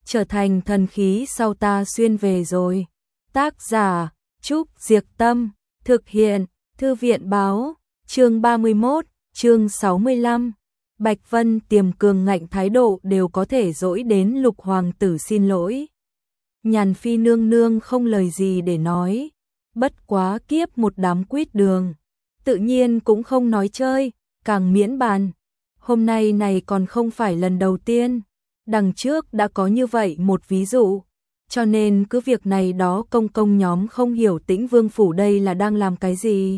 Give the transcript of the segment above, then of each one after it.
trở thành thần khí sau ta xuyên về rồi. Tác giả Trúc Diệc Tâm, thực hiện Thư viện Báo, chương 31, chương 65. Bạch Vân Tiềm cường ngạnh thái độ đều có thể dỗi đến Lục hoàng tử xin lỗi. Nhàn Phi nương nương không lời gì để nói, bất quá kiếp một đám quýt đường, tự nhiên cũng không nói chơi, càng miễn bàn. Hôm nay này còn không phải lần đầu tiên, đằng trước đã có như vậy một ví dụ, cho nên cứ việc này đó công công nhóm không hiểu Tĩnh Vương phủ đây là đang làm cái gì.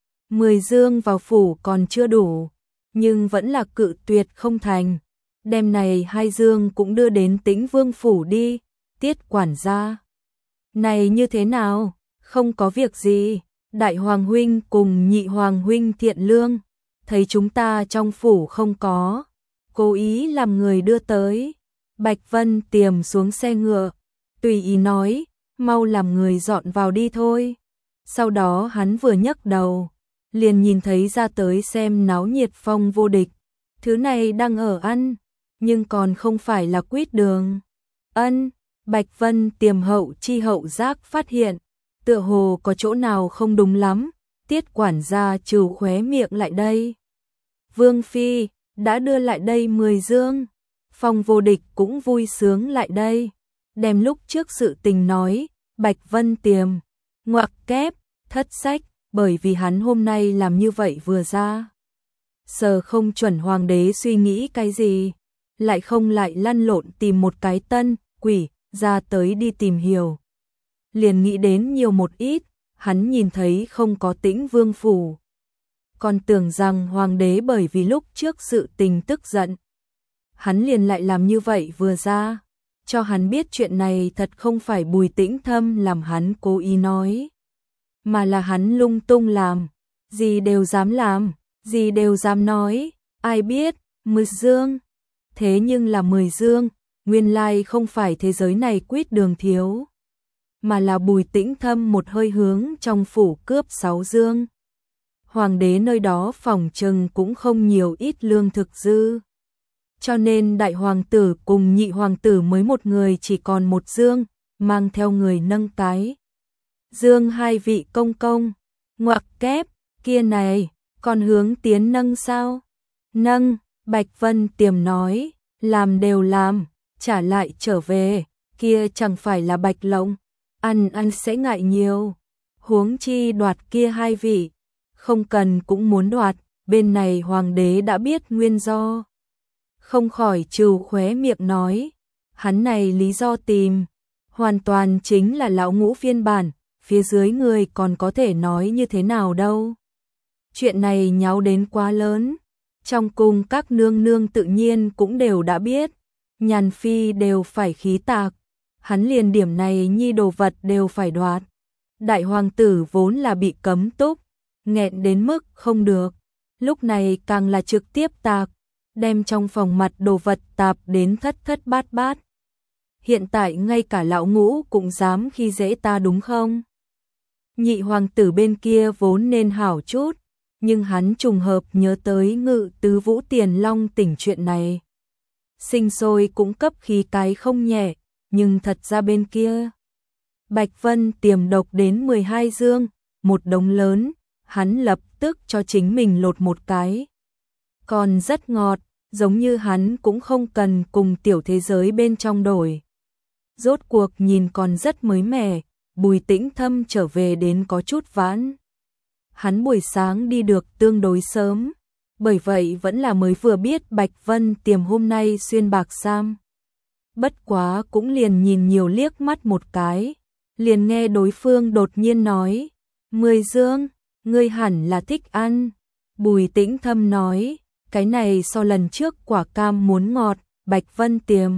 10 dương vào phủ còn chưa đủ, nhưng vẫn là cự tuyệt không thành. Đêm này 2 dương cũng đưa đến Tĩnh Vương phủ đi, Tiết quản gia. Này như thế nào? Không có việc gì, đại hoàng huynh cùng nhị hoàng huynh thiện lương, thấy chúng ta trong phủ không có, cố ý làm người đưa tới. Bạch Vân Tiềm xuống xe ngựa, tùy ý nói, mau làm người dọn vào đi thôi. Sau đó hắn vừa nhấc đầu, liền nhìn thấy ra tới xem náo nhiệt Phong Vô Địch. Thứ này đang ở ăn, nhưng còn không phải là quýt đường. Ân, Bạch Vân Tiềm hậu chi hậu giác phát hiện, tựa hồ có chỗ nào không đúng lắm, Tiết quản gia trừ khóe miệng lại đây. Vương Phi, đã đưa lại đây 10 dương. Phong Vô Địch cũng vui sướng lại đây, đem lúc trước sự tình nói. Bạch Vân Tiềm ngoặc kép, thất sách, bởi vì hắn hôm nay làm như vậy vừa ra. Sờ không chuẩn hoàng đế suy nghĩ cái gì, lại không lại lăn lộn tìm một cái tân quỷ ra tới đi tìm hiểu. Liền nghĩ đến nhiều một ít, hắn nhìn thấy không có Tĩnh Vương phủ, còn tưởng rằng hoàng đế bởi vì lúc trước sự tình tức giận. Hắn liền lại làm như vậy vừa ra, cho hắn biết chuyện này thật không phải Bùi Tĩnh Thâm làm hắn cố ý nói, mà là hắn lung tung làm, gì đều dám làm, gì đều dám nói. Ai biết, 10 dương, thế nhưng là 10 dương, nguyên lai không phải thế giới này quýt đường thiếu, mà là Bùi Tĩnh Thâm một hơi hướng trong phủ cướp 6 dương. Hoàng đế nơi đó phòng trừng cũng không nhiều ít lương thực dư, cho nên đại hoàng tử cùng nhị hoàng tử mới một người chỉ còn 1 dương, mang theo người nâng cái dương 2 vị công công. Ngoặc kép, kia này, còn hướng tiến nâng sao? Nâng, Bạch Vân Tiềm nói, làm đều làm, trả lại trở về, kia chẳng phải là bạch lộng, ăn sẽ ngại nhiều. Huống chi đoạt kia 2 vị, không cần cũng muốn đoạt, bên này hoàng đế đã biết nguyên do. Không khỏi trừ khóe miệng nói, hắn này lý do tìm, hoàn toàn chính là lão ngũ phiên bản, phía dưới người còn có thể nói như thế nào đâu. Chuyện này nháo đến quá lớn, trong cung các nương nương tự nhiên cũng đều đã biết, Nhàn Phi đều phải khí tạc, hắn liền điểm này nhi đồ vật đều phải đoạt. Đại hoàng tử vốn là bị cấm túc, nghẹn đến mức không được, lúc này càng là trực tiếp tạc, đem trong phòng mặt đồ vật tạp đến thất thất bát bát. Hiện tại ngay cả lão ngũ cũng dám khi dễ ta đúng không? Nhị hoàng tử bên kia vốn nên hảo chút, nhưng hắn trùng hợp nhớ tới Ngự Tứ Vũ Tiền Long tỉnh chuyện này. Sinh sôi cũng cấp khí cái không nhẹ, nhưng thật ra bên kia Bạch Vân Tiềm độc đến 12 dương, một đống lớn, hắn lập tức cho chính mình lột một cái. Còn rất ngọt, giống như hắn cũng không cần cùng tiểu thế giới bên trong đổi. Rốt cuộc nhìn còn rất mới mẻ, Bùi Tĩnh Thâm trở về đến có chút vãn. Hắn buổi sáng đi được tương đối sớm, bởi vậy vẫn là mới vừa biết Bạch Vân Tiềm hôm nay xuyên bạc sam. Bất quá cũng liền nhìn nhiều liếc mắt một cái, liền nghe đối phương đột nhiên nói, 10 dương, ngươi hẳn là thích ăn. Bùi Tĩnh Thâm nói, cái này so lần trước quả cam muốn ngọt. Bạch Vân Tiềm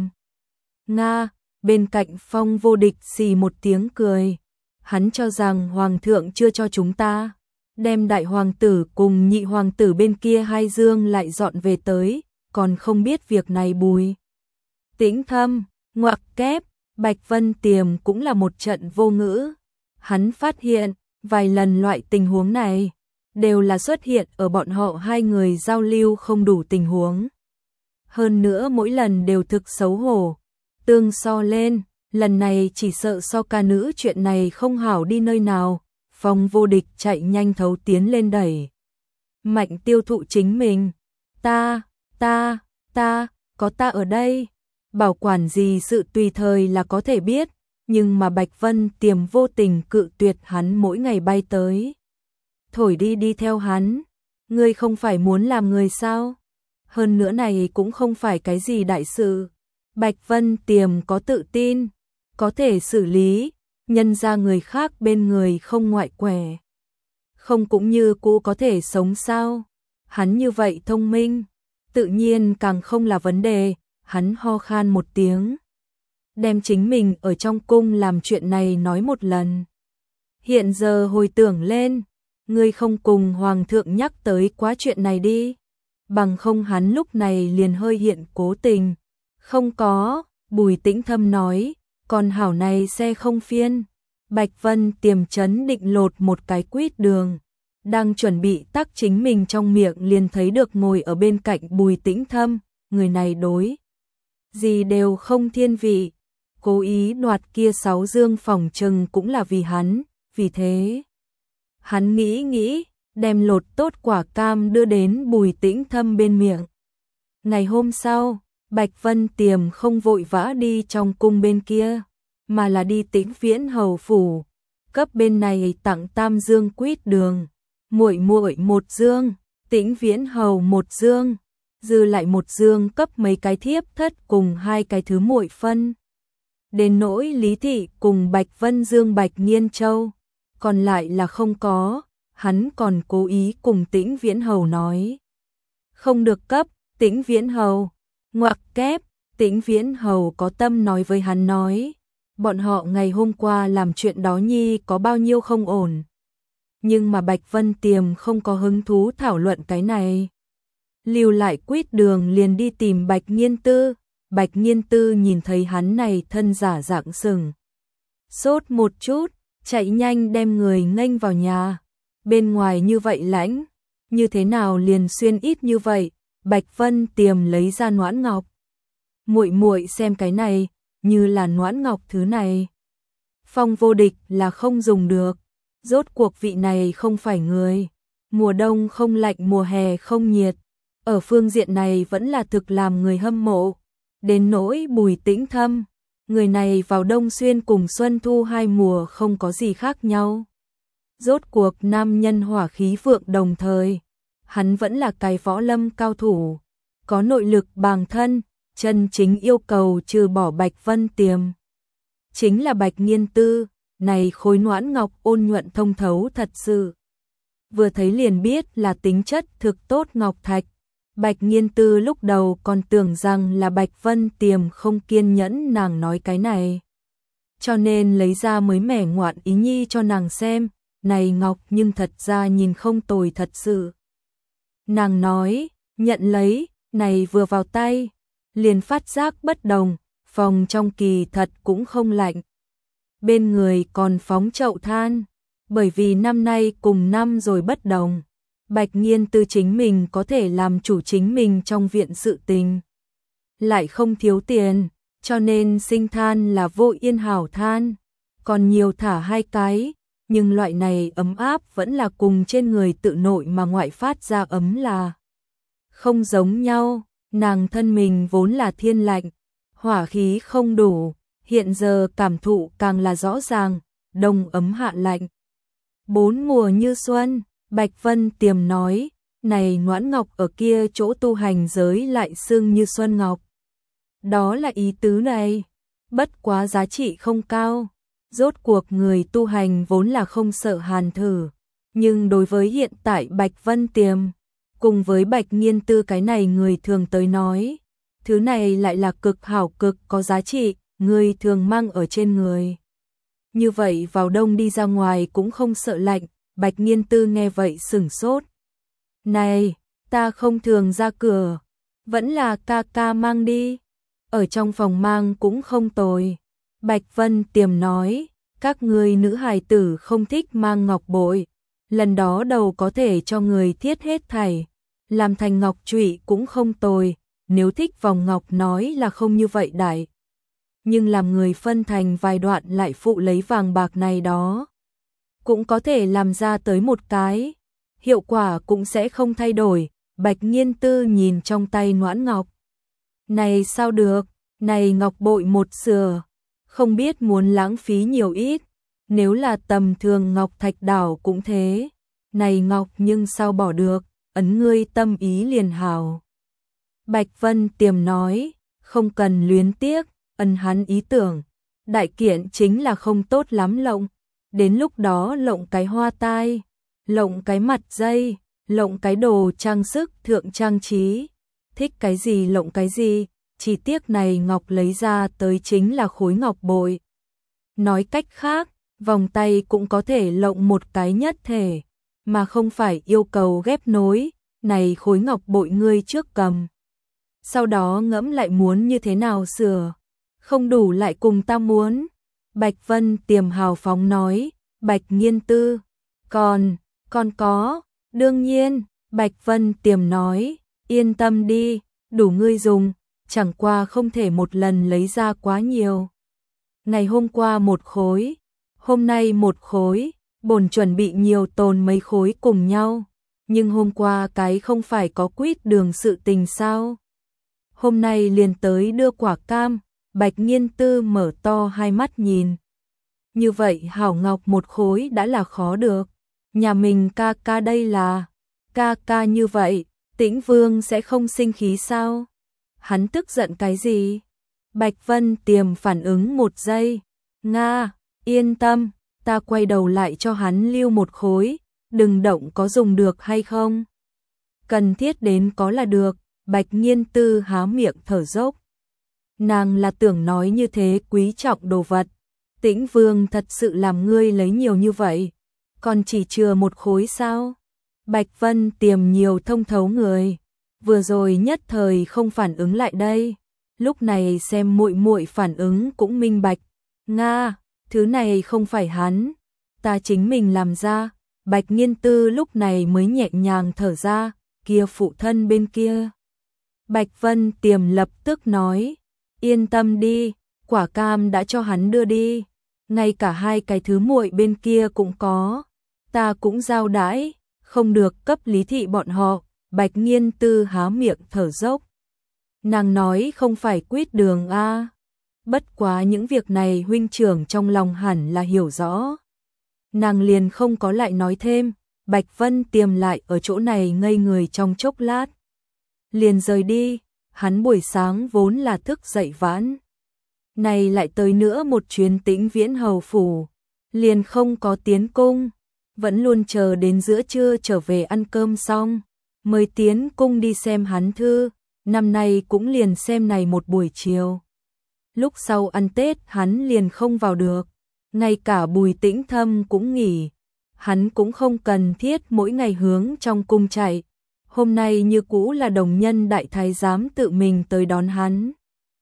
Nga, bên cạnh Phong Vô Địch xì một tiếng cười, hắn cho rằng hoàng thượng chưa cho chúng ta, đem đại hoàng tử cùng nhị hoàng tử bên kia 2 dương lại dọn về tới, còn không biết việc này. Bùi Tĩnh Thâm ngoặc kép, Bạch Vân Tiềm cũng là một trận vô ngữ, hắn phát hiện vài lần loại tình huống này đều là xuất hiện ở bọn họ 2 người giao lưu không đủ tình huống, hơn nữa mỗi lần đều thực xấu hổ, tương so lên, lần này chỉ sợ so ca nữ chuyện này không hảo đi nơi nào. Phong Vô Địch chạy nhanh thấu tiến lên đẩy mạnh tiêu thụ chính mình. Ta, có ta ở đây, bảo quản gì sự tùy thời là có thể biết, nhưng mà Bạch Vân Tiềm vô tình cự tuyệt hắn mỗi ngày bay tới. Thổi đi theo hắn, ngươi không phải muốn làm người sao? Hơn nữa này cũng không phải cái gì đại sự. Bạch Vân Tiềm có tự tin, có thể xử lý, nhân ra người khác bên người không ngoại quẻ. Không cũng như cũ có thể sống sao? Hắn như vậy thông minh, tự nhiên càng không là vấn đề. Hắn ho khan một tiếng, đem chính mình ở trong cung làm chuyện này nói một lần. Hiện giờ hồi tưởng lên, ngươi không cùng hoàng thượng nhắc tới quá chuyện này đi, bằng không hắn lúc này liền hơi hiện cố tình. Không có, Bùi Tĩnh Thâm nói, còn hảo này xe không phiên. Bạch Vân Tiềm chấn định lột một cái quýt đường, đang chuẩn bị tắc chính mình trong miệng liền thấy được ngồi ở bên cạnh Bùi Tĩnh Thâm, người này đối gì đều không thiên vị, cố ý đoạt kia 6 dương phòng trừng cũng là vì hắn, vì thế hắn nghĩ, đem lột tốt quả cam đưa đến Bùi Tĩnh Thâm bên miệng. Ngày hôm sau, Bạch Vân Tiềm không vội vã đi trong cung bên kia, mà là đi Tĩnh Viễn hầu phủ, cấp bên này tặng tam dương quýt đường, muội 1 dương, Tĩnh Viễn hầu 1 dương, dư lại 1 dương cấp mấy cái thiếp thất cùng 2 cái thứ muội phân. Đến nỗi Lý Thị cùng Bạch Vân Dương Bạch Nghiên Châu, còn lại là không có, hắn còn cố ý cùng Tĩnh Viễn hầu nói. Không được cấp, Tĩnh Viễn hầu, ngoặc kép, Tĩnh Viễn hầu có tâm nói với hắn nói, bọn họ ngày hôm qua làm chuyện đó nhi có bao nhiêu không ổn. Nhưng mà Bạch Vân Tiềm không có hứng thú thảo luận cái này. Lưu lại quýt đường liền đi tìm Bạch Nghiên Tư. Bạch Nghiên Tư nhìn thấy hắn này thân giả dạng sừng, sốt một chút, chạy nhanh đem người nghênh vào nhà. Bên ngoài như vậy lãnh, như thế nào liền xuyên ít như vậy? Bạch Vân Tiềm lấy ra noãn ngọc. Muội xem cái này, như là noãn ngọc thứ này. Phong Vô Địch là không dùng được, rốt cuộc vị này không phải người. Mùa đông không lạnh, mùa hè không nhiệt, ở phương diện này vẫn là thực làm người hâm mộ. Đến nỗi Bùi Tĩnh Thâm, người này vào đông xuyên cùng xuân thu 2 mùa không có gì khác nhau. Rốt cuộc nam nhân hỏa khí vượng đồng thời, hắn vẫn là cái võ lâm cao thủ, có nội lực bàng thân, chân chính yêu cầu trừ bỏ Bạch Vân Tiềm. Chính là Bạch Nghiên Tư, này khối noãn ngọc ôn nhuận thông thấu thật sự. Vừa thấy liền biết là tính chất thực tốt ngọc thạch. Bạch Nghiên Tư lúc đầu còn tưởng rằng là Bạch Vân Tiềm không kiên nhẫn nàng nói cái này, cho nên lấy ra mới mẻ ngoạn ý nhi cho nàng xem, này ngọc nhưng thật ra nhìn không tồi thật sự. Nàng nói, nhận lấy, này vừa vào tay, liền phát giác bất đồng, phòng trong kỳ thật cũng không lạnh. Bên người còn phóng chậu than, bởi vì năm nay cùng năm rồi bất đồng. Bạch Nghiên Tư chính mình có thể làm chủ chính mình trong viện sự tình, lại không thiếu tiền, cho nên sinh than là Vô Yên hảo than, còn nhiều thả 2 cái, nhưng loại này ấm áp vẫn là cùng trên người tự nội mà ngoại phát ra ấm là không giống nhau. Nàng thân mình vốn là thiên lạnh, hỏa khí không đủ, hiện giờ cảm thụ càng là rõ ràng, đông ấm hạ lạnh. 4 mùa như xuân. Bạch Vân Tiềm nói, này noãn ngọc ở kia chỗ tu hành giới lại xưng như xuân ngọc. Đó là ý tứ này, bất quá giá trị không cao. Rốt cuộc người tu hành vốn là không sợ hàn thử, nhưng đối với hiện tại Bạch Vân Tiềm, cùng với Bạch Nghiên Tư cái này người thường tới nói, thứ này lại là cực hảo cực có giá trị, người thường mang ở trên người. Như vậy vào đông đi ra ngoài cũng không sợ lạnh. Bạch Nghiên Tư nghe vậy sửng sốt. Này, ta không thường ra cửa, vẫn là ca ca mang đi, ở trong phòng mang cũng không tồi. Bạch Vân Tiềm nói, các ngươi nữ hài tử không thích mang ngọc bội, lần đó đầu có thể cho người thiết hết thảy, làm thành ngọc trụy cũng không tồi, nếu thích vòng ngọc nói là không như vậy đại. nhưng làm người phân thành vài đoạn lại phụ lấy vàng bạc này đó. Cũng có thể làm ra tới một cái, hiệu quả cũng sẽ không thay đổi. Bạch Nghiên Tư nhìn trong tay Noãn Ngọc. Này sao được, này ngọc bội một sửa, không biết muốn lãng phí nhiều ít, nếu là tầm thường ngọc thạch đảo cũng thế. Này ngọc nhưng sao bỏ được, ấn ngươi tâm ý liền hảo. Bạch Vân Tiềm nói, không cần luyến tiếc, ân hắn ý tưởng. Đại kiện chính là không tốt lắm lộng, đến lúc đó lộng cái hoa tai, lộng cái mặt dây, lộng cái đồ trang sức thượng trang trí, thích cái gì lộng cái gì, chỉ tiếc này ngọc lấy ra tới chính là khối ngọc bội. Nói cách khác, vòng tay cũng có thể lộng một cái nhất thể, mà không phải yêu cầu ghép nối, này khối ngọc bội ngươi trước cầm. Sau đó ngẫm lại muốn như thế nào sửa, không đủ lại cùng ta muốn. Bạch Vân Tiềm hào phóng nói, Bạch Nghiên Tư, còn có, đương nhiên, Bạch Vân Tiềm nói, yên tâm đi, đủ ngươi dùng, chẳng qua không thể một lần lấy ra quá nhiều. Ngày hôm qua một khối, hôm nay một khối, bổn chuẩn bị nhiều tồn mấy khối cùng nhau, nhưng hôm qua cái không phải có quýt đường sự tình sao? Hôm nay liền tới đưa quả cam. Bạch Nghiên Tư mở to hai mắt nhìn. Như vậy hảo ngọc một khối đã là khó được. Nhà mình ca ca đây là ca ca như vậy, Tĩnh Vương sẽ không sinh khí sao? Hắn tức giận cái gì? Bạch Vân Tiềm phản ứng một giây. Nga, yên tâm, ta quay đầu lại cho hắn lưu một khối, đừng động có dùng được hay không? Cần thiết đến có là được. Bạch Nghiên Tư há miệng thở dốc. Nàng là tưởng nói như thế quý trọng đồ vật. Tĩnh Vương thật sự làm ngươi lấy nhiều như vậy, còn chỉ chừa một khối sao? Bạch Vân Tiềm nhiều thông thấu người, vừa rồi nhất thời không phản ứng lại đây, lúc này xem muội muội phản ứng cũng minh bạch. Nga, thứ này không phải hắn, ta chính mình làm ra. Bạch Nghiên Tư lúc này mới nhẹ nhàng thở ra, kia phụ thân bên kia. Bạch Vân Tiềm lập tức nói, yên tâm đi, quả cam đã cho hắn đưa đi, ngay cả hai cái thứ muội bên kia cũng có, ta cũng giao đãi, không được cấp Lý thị bọn họ. Bạch Nghiên Tư há miệng thở dốc. Nàng nói không phải quýt đường a, bất quá những việc này huynh trưởng trong lòng hẳn là hiểu rõ. Nàng liền không có lại nói thêm. Bạch Vân Tiềm lại ở chỗ này ngây người trong chốc lát, liền rời đi. Hắn buổi sáng vốn là thức dậy vãn, này lại tới nữa một chuyến Tĩnh Viễn hầu phủ, liền không có tiến cung, vẫn luôn chờ đến giữa trưa trở về ăn cơm xong mới tiến cung đi xem hắn thư. Năm nay cũng liền xem này một buổi chiều. Lúc sau ăn Tết hắn liền không vào được, ngay cả Bùi Tĩnh Thâm cũng nghỉ, hắn cũng không cần thiết mỗi ngày hướng trong cung chạy. Hôm nay như cũ là đồng nhân đại thái giám tự mình tới đón hắn.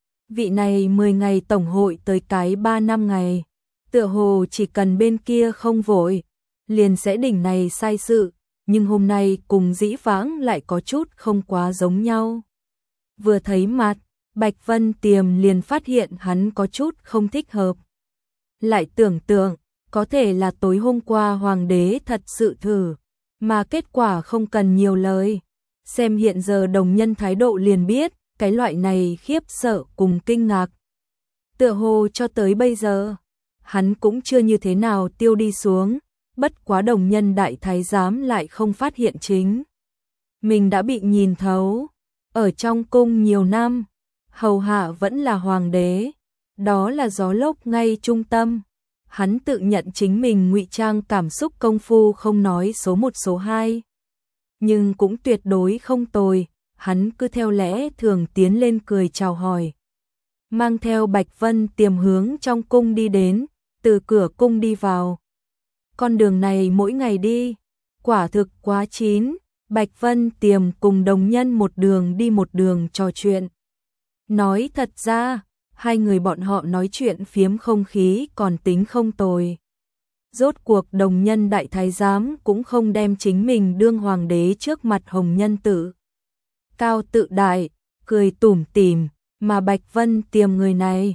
Vị này 10 ngày tổng hội tới cái 3 năm ngày, tựa hồ chỉ cần bên kia không vội, liền sẽ đỉnh này sai sự, nhưng hôm nay cùng dĩ vãng lại có chút không quá giống nhau. Vừa thấy mặt, Bạch Vân Tiềm liền phát hiện hắn có chút không thích hợp. Lại tưởng tượng, có thể là tối hôm qua hoàng đế thật sự thử, mà kết quả không cần nhiều lời. Xem hiện giờ đồng nhân thái độ liền biết, cái loại này khiếp sợ cùng kinh ngạc. Tựa hồ cho tới bây giờ, hắn cũng chưa như thế nào tiêu đi xuống, bất quá đồng nhân đại thái giám lại không phát hiện chính. Mình đã bị nhìn thấu, ở trong cung nhiều năm, hầu hạ vẫn là hoàng đế, đó là gió lốc ngay trung tâm. Hắn tự nhận chính mình ngụy trang cảm xúc công phu không nói số 1 số 2. Nhưng cũng tuyệt đối không tồi, hắn cứ theo lẽ thường tiến lên cười chào hỏi. Mang theo Bạch Vân Tiềm hướng trong cung đi đến, từ cửa cung đi vào. Con đường này mỗi ngày đi, quả thực quá chín. Bạch Vân Tiềm cùng đồng nhân một đường đi một đường trò chuyện. Nói thật ra, hai người bọn họ nói chuyện phiếm không khí còn tính không tồi. Rốt cuộc đồng nhân đại thái giám cũng không đem chính mình đương hoàng đế trước mặt hồng nhân tử. Cao tự đại, cười tủm tỉm, mà Bạch Vân Tiềm người này,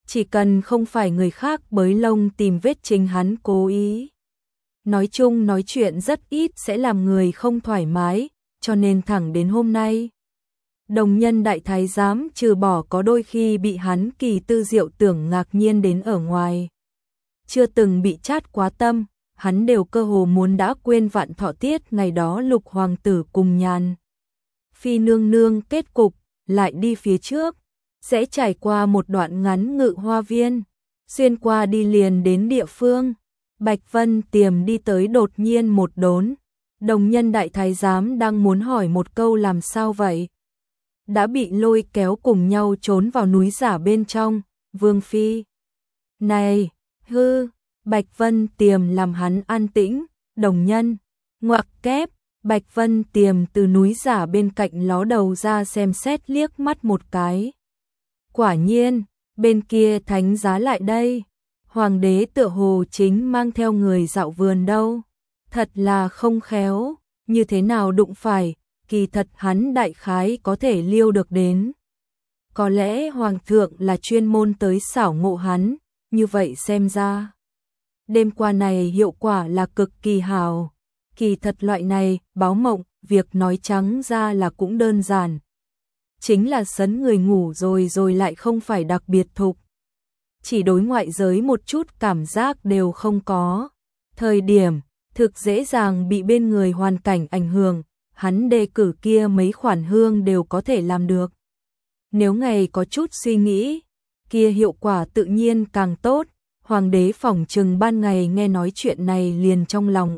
chỉ cần không phải người khác bới lông tìm vết chính hắn cố ý. Nói chung nói chuyện rất ít sẽ làm người không thoải mái, cho nên thẳng đến hôm nay. Đồng nhân đại thái giám trừ bỏ có đôi khi bị hắn kỳ tư diệu tưởng ngạc nhiên đến ở ngoài. Chưa từng bị chát quá tâm, hắn đều cơ hồ muốn đã quên vạn thọ tiết ngày đó Lục hoàng tử cùng Nhàn Phi nương nương kết cục, lại đi phía trước, sẽ trải qua một đoạn ngắn ngự hoa viên, xuyên qua đi liền đến địa phương. Bạch Vân Tiềm đi tới đột nhiên một đốn, đồng nhân đại thái giám đang muốn hỏi một câu làm sao vậy, đã bị lôi kéo cùng nhau trốn vào núi giả bên trong. Vương phi, này, hư. Bạch Vân Tiềm làm hắn an tĩnh. Đồng nhân, ngoặc kép. Bạch Vân Tiềm từ núi giả bên cạnh ló đầu ra xem xét liếc mắt một cái. Quả nhiên, bên kia thánh giá lại đây. Hoàng đế tựa hồ chính mang theo người dạo vườn đâu. Thật là không khéo, như thế nào đụng phải, kỳ thật hắn đại khái có thể liêu được đến. Có lẽ hoàng thượng là chuyên môn tới xảo ngộ hắn, như vậy xem ra. Đêm qua này hiệu quả là cực kỳ hào. Kỳ thật loại này, báo mộng, việc nói trắng ra là cũng đơn giản. Chính là sấn người ngủ rồi lại không phải đặc biệt thục. Chỉ đối ngoại giới một chút cảm giác đều không có. Thời điểm, thực dễ dàng bị bên người hoàn cảnh ảnh hưởng, hắn đề cử kia mấy khoản hương đều có thể làm được. Nếu ngày có chút suy nghĩ, kia hiệu quả tự nhiên càng tốt. Hoàng đế phỏng chừng ban ngày nghe nói chuyện này liền trong lòng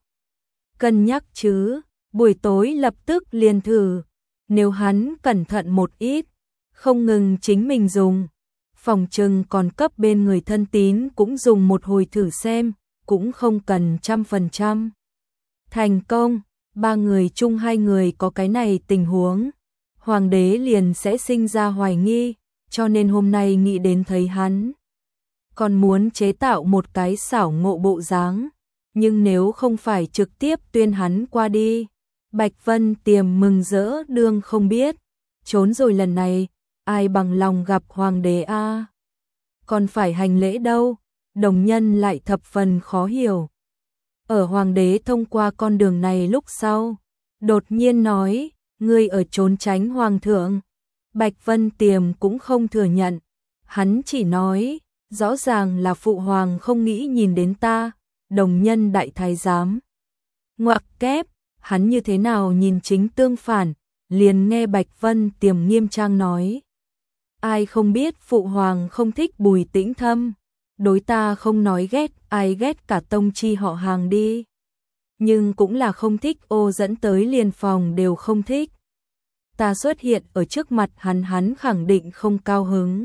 cân nhắc chứ, buổi tối lập tức liền thử, nếu hắn cẩn thận một ít, không ngừng chính mình dùng, phỏng chừng còn cấp bên người thân tín cũng dùng một hồi thử xem, cũng không cần 100%. Thành công, 3 người chung 2 người có cái này tình huống, hoàng đế liền sẽ sinh ra hoài nghi, cho nên hôm nay nghĩ đến thấy hắn còn muốn chế tạo một cái xảo ngộ bộ dáng, nhưng nếu không phải trực tiếp tuyên hắn qua đi, Bạch Vân Tiềm mừng rỡ đương không biết, trốn rồi lần này, ai bằng lòng gặp hoàng đế a? Còn phải hành lễ đâu, đồng nhân lại thập phần khó hiểu. Ở hoàng đế thông qua con đường này lúc sau, đột nhiên nói, ngươi ở trốn tránh hoàng thượng. Bạch Vân Tiềm cũng không thừa nhận, hắn chỉ nói, rõ ràng là phụ hoàng không nghĩ nhìn đến ta, đồng nhân đại thái giám. Ngoặc kép, hắn như thế nào nhìn chính tương phản, liền nghe Bạch Vân Tiềm nghiêm trang nói. Ai không biết phụ hoàng không thích Bùi Tĩnh Thâm, đối ta không nói ghét, ai ghét cả tông chi họ hàng đi. Nhưng cũng là không thích ô dẫn tới liền phòng đều không thích. Ta xuất hiện ở trước mặt hắn khẳng định không cao hứng.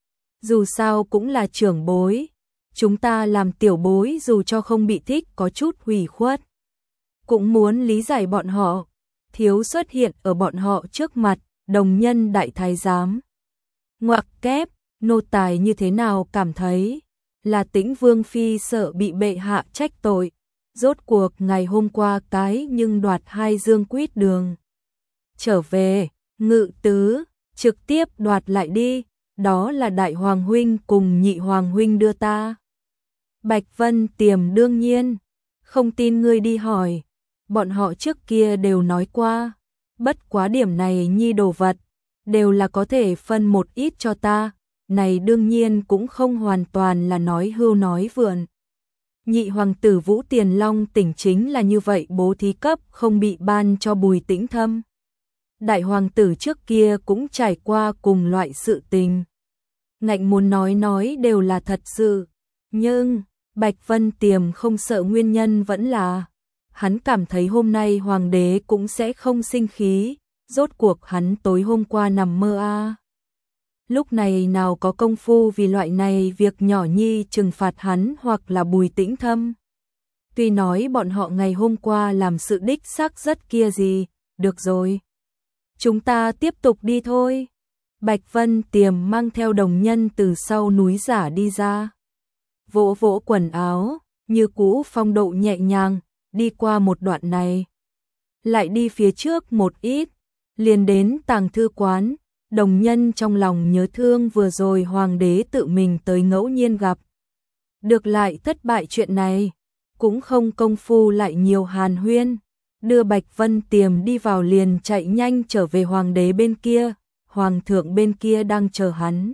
Dù sao cũng là trưởng bối, chúng ta làm tiểu bối dù cho không bị thích có chút hủy khuất. Cũng muốn lý giải bọn họ, thiếu xuất hiện ở bọn họ trước mặt, đồng nhân đại thái giám. Ngoặc kép, nô tài như thế nào cảm thấy, là Tĩnh Vương Phi sợ bị bệ hạ trách tội, rốt cuộc ngày hôm qua cái nhưng đoạt 2 dương quýt đường. Trở về, ngự tứ, trực tiếp đoạt lại đi. Đó là đại hoàng huynh cùng nhị hoàng huynh đưa ta. Bạch Vân Tiềm đương nhiên, không tin ngươi đi hỏi, bọn họ trước kia đều nói qua, bất quá điểm này nhi đồ vật, đều là có thể phân một ít cho ta, này đương nhiên cũng không hoàn toàn là nói hưu nói vượn. Nhị hoàng tử Vũ Tiền Long tỉnh chính là như vậy bố thí cấp không bị ban cho Bùi Tĩnh Thâm. Đại hoàng tử trước kia cũng trải qua cùng loại sự tình. Ngạnh muốn nói đều là thật sự, nhưng Bạch Vân Tiềm không sợ nguyên nhân vẫn là hắn cảm thấy hôm nay hoàng đế cũng sẽ không sinh khí, rốt cuộc hắn tối hôm qua nằm mơ a. Lúc này nào có công phu vì loại này việc nhỏ nhi trừng phạt hắn hoặc là Bùi Tĩnh Thâm. Tuy nói bọn họ ngày hôm qua làm sự đích xác rất kia gì, được rồi. Chúng ta tiếp tục đi thôi. Bạch Vân Tiềm mang theo đồng nhân từ sau núi giả đi ra. Vỗ vỗ quần áo, như cũ phong độ nhẹ nhàng, đi qua một đoạn này. Lại đi phía trước một ít, liền đến tàng thư quán, Đồng Nhân trong lòng nhớ thương vừa rồi hoàng đế tự mình tới ngẫu nhiên gặp. Được lại thất bại chuyện này, cũng không công phu lại nhiều hàn huyên, đưa Bạch Vân Tiềm đi vào liền chạy nhanh trở về hoàng đế bên kia, hoàng thượng bên kia đang chờ hắn.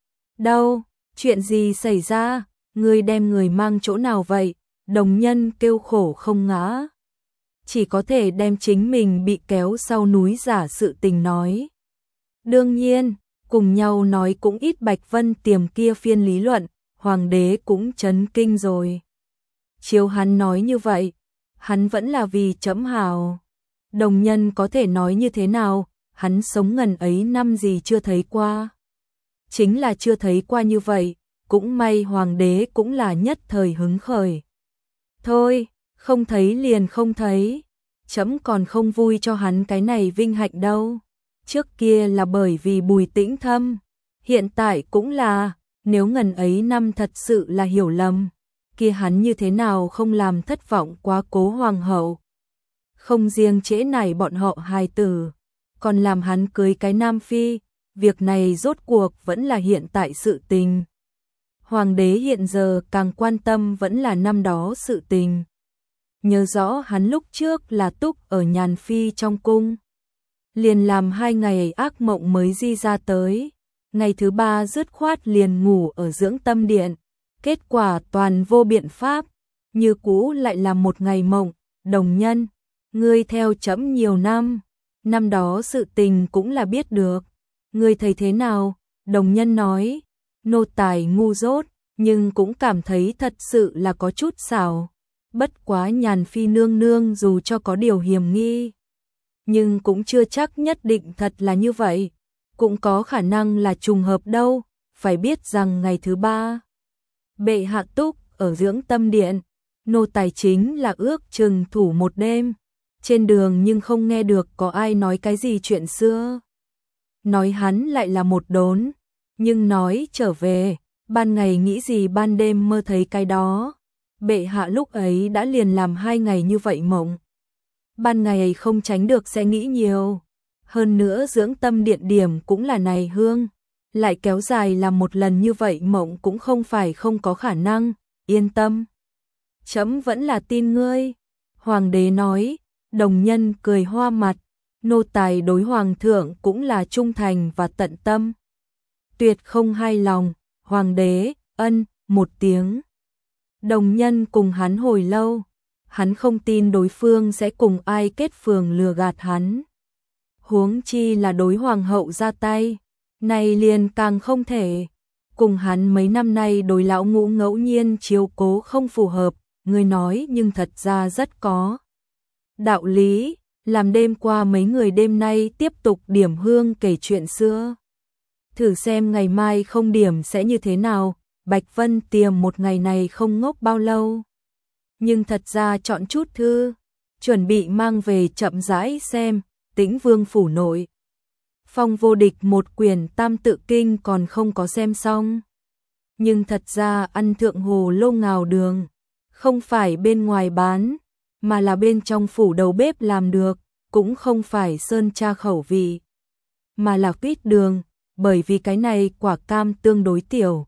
Đâu, chuyện gì xảy ra, ngươi đem người mang chỗ nào vậy? Đồng Nhân kêu khổ không ngã. Chỉ có thể đem chính mình bị kéo sau núi giả sự tình nói. Đương nhiên, cùng nhau nói cũng ít. Bạch Vân Tiềm kia phiên lý luận, hoàng đế cũng chấn kinh rồi. Chiếu hắn nói như vậy, hắn vẫn là vì chấm hào. Đồng Nhân có thể nói như thế nào, hắn sống ngần ấy năm gì chưa thấy qua. Chính là chưa thấy qua như vậy, cũng may hoàng đế cũng là nhất thời hứng khởi. Thôi, không thấy liền không thấy, chấm còn không vui cho hắn cái này vinh hạnh đâu. Trước kia là bởi vì Bùi Tĩnh Thâm, hiện tại cũng là, nếu ngần ấy năm thật sự là hiểu lầm, kia hắn như thế nào không làm thất vọng quá cố hoàng hậu. Không riêng trễ nải bọn họ hài tử, còn làm hắn cưới cái nam phi, việc này rốt cuộc vẫn là hiện tại sự tình. Hoàng đế hiện giờ càng quan tâm vẫn là năm đó sự tình. Nhớ rõ hắn lúc trước là túc ở nhàn phi trong cung. Liền làm 2 ngày ác mộng mới di ra tới. Ngày thứ 3 dứt khoát liền ngủ ở dưỡng tâm điện. Kết quả toàn vô biện pháp. Như cũ lại là một ngày mộng. Đồng Nhân, ngươi theo chấm nhiều năm. Năm đó sự tình cũng là biết được. Ngươi thấy thế nào? Đồng Nhân nói, nô tài ngu dốt, nhưng cũng cảm thấy thật sự là có chút xảo. Bất quá nhàn phi nương nương dù cho có điều hiểm nghi, nhưng cũng chưa chắc nhất định thật là như vậy. Cũng có khả năng là trùng hợp đâu. Phải biết rằng ngày thứ 3, bệ hạ túc ở dưỡng tâm điện, nô tài chính là ước chừng thủ một đêm. Trên đường nhưng không nghe được có ai nói cái gì chuyện xưa. Nói hắn lại là một đốn, nhưng nói trở về, ban ngày nghĩ gì ban đêm mơ thấy cái đó. Bệ hạ lúc ấy đã liền làm 2 ngày như vậy mộng. Ban ngày không tránh được sẽ nghĩ nhiều. Hơn nữa dưỡng tâm điện điểm cũng là này hương. Lại kéo dài làm một lần như vậy mộng cũng không phải không có khả năng. Yên tâm, chấm vẫn là tin ngươi. Hoàng đế nói. Đồng Nhân cười hoa mặt. Nô tài đối hoàng thượng cũng là trung thành và tận tâm. Tuyệt không hai lòng. Hoàng đế, ân, một tiếng. Đồng Nhân cùng hắn hồi lâu. Hắn không tin đối phương sẽ cùng ai kết phường lừa gạt hắn. Huống chi là đối hoàng hậu ra tay. Này liền càng không thể. Cùng hắn mấy năm nay đối lão ngũ ngẫu nhiên chiếu cố không phù hợp. Người nói nhưng thật ra rất có đạo lý. Làm đêm qua mấy người đêm nay tiếp tục điểm hương kể chuyện xưa. Thử xem ngày mai không điểm sẽ như thế nào. Bạch Vân Tiềm một ngày này không ngốc bao lâu. Nhưng thật ra chọn chút thư, chuẩn bị mang về chậm rãi xem. Tĩnh Vương phủ nội, Phong Vô Địch một quyển Tam Tự Kinh còn không có xem xong. Nhưng thật ra ăn thượng hồ lô ngào đường, không phải bên ngoài bán, mà là bên trong phủ đầu bếp làm được, cũng không phải sơn tra khẩu vị, mà là quýt đường, bởi vì cái này quả cam tương đối tiểu.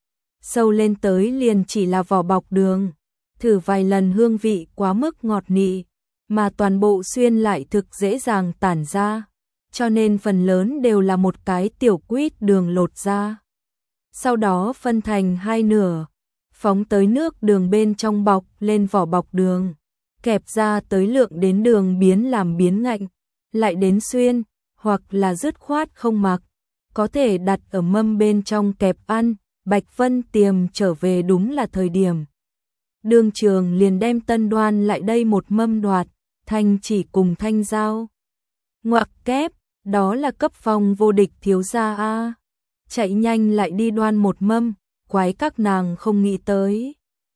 Sâu lên tới liền chỉ là vỏ bọc đường, thử vài lần hương vị quá mức ngọt nị, mà toàn bộ xuyên lại thực dễ dàng tản ra, cho nên phần lớn đều là một cái tiểu quýt đường lột ra. Sau đó phân thành 2 nửa, phóng tới nước đường bên trong bọc lên vỏ bọc đường, kẹp ra tới lượng đến đường biến làm biến ngạnh, lại đến xuyên, hoặc là dứt khoát không mặc, có thể đặt ở mâm bên trong kẹp ăn. Bạch Vân Tiềm trở về đúng là thời điểm. Đường Trường liền đem Tân Đoan lại đây một mâm đoạt, Thanh chỉ cùng Thanh giao. Ngoặc kép, đó là cấp Phong Vô Địch thiếu gia a. Chạy nhanh lại đi đoan một mâm, quái các nàng không nghĩ tới.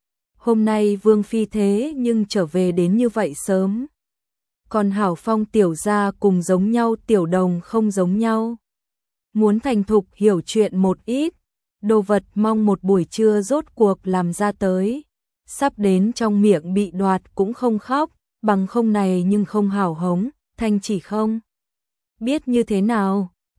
Hôm nay Vương phi thế nhưng trở về đến như vậy sớm. Còn Hảo Phong tiểu gia cùng giống nhau, Tiểu Đồng không giống nhau. Muốn thành thục hiểu chuyện một ít, đồ vật mong một buổi trưa rốt cuộc làm ra tới. Sắp đến trong miệng bị đoạt cũng không khóc, bằng không này nhưng không hảo hống. Thanh chỉ không biết như thế nào,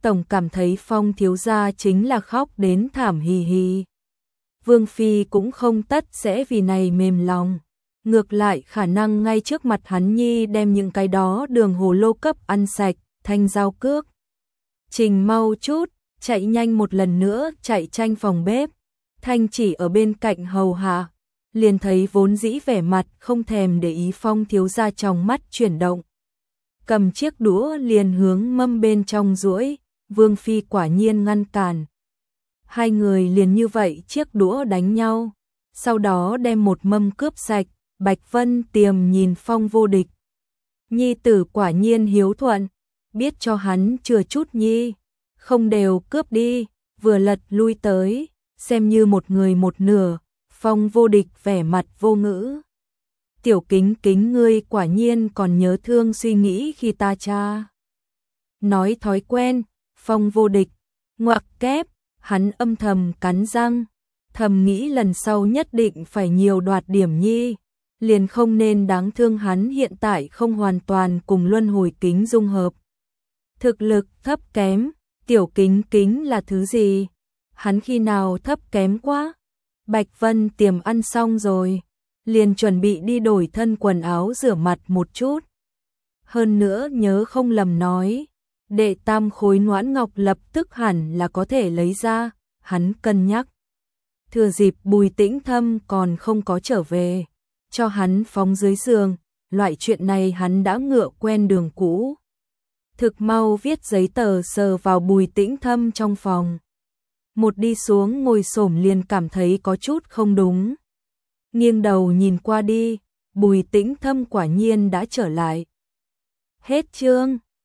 tổng cảm thấy Phong thiếu gia chính là khóc đến thảm hì hì. Vương Phi cũng không tất sẽ vì này mềm lòng. Ngược lại khả năng ngay trước mặt hắn nhi đem những cái đó đường hồ lô cấp ăn sạch, Thanh Giao cước. Trình mau chút, chạy nhanh một lần nữa chạy tranh phòng bếp. Thanh chỉ ở bên cạnh hầu hạ, liền thấy vốn dĩ vẻ mặt không thèm để ý Phong thiếu gia trong mắt chuyển động. Cầm chiếc đũa liền hướng mâm bên trong duỗi, Vương Phi quả nhiên ngăn cản. Hai người liền như vậy chiếc đũa đánh nhau, sau đó đem một mâm cướp sạch. Bạch Vân Tiềm nhìn Phong Vô Địch. Nhi tử quả nhiên hiếu thuận, biết cho hắn chừa chút nhi, không đều cướp đi, vừa lật lui tới, xem như một người một nửa. Phong Vô Địch vẻ mặt vô ngữ. Tiểu Kính Kính ngươi quả nhiên còn nhớ thương suy nghĩ khi ta cha. Nói thói quen, Phong Vô Địch, ngoặc kép, hắn âm thầm cắn răng, thầm nghĩ lần sau nhất định phải nhiều đoạt điểm nhi, liền không nên đáng thương hắn hiện tại không hoàn toàn cùng luân hồi kính dung hợp. Thực lực thấp kém, Tiểu Kính Kính là thứ gì? Hắn khi nào thấp kém quá? Bạch Vân Tiềm ăn xong rồi, liền chuẩn bị đi đổi thân quần áo rửa mặt một chút. Hơn nữa nhớ không lầm nói, đệ tam khối noãn ngọc lập tức hẳn là có thể lấy ra, hắn cân nhắc. Thừa dịp Bùi Tĩnh Thâm còn không có trở về, cho hắn phóng dưới giường, loại chuyện này hắn đã ngựa quen đường cũ. Thực mau viết giấy tờ sờ vào Bùi Tĩnh Thâm trong phòng. Một đi xuống ngồi xổm liền cảm thấy có chút không đúng. Nghiêng đầu nhìn qua đi, Bùi Tĩnh Thâm quả nhiên đã trở lại. Hết chương.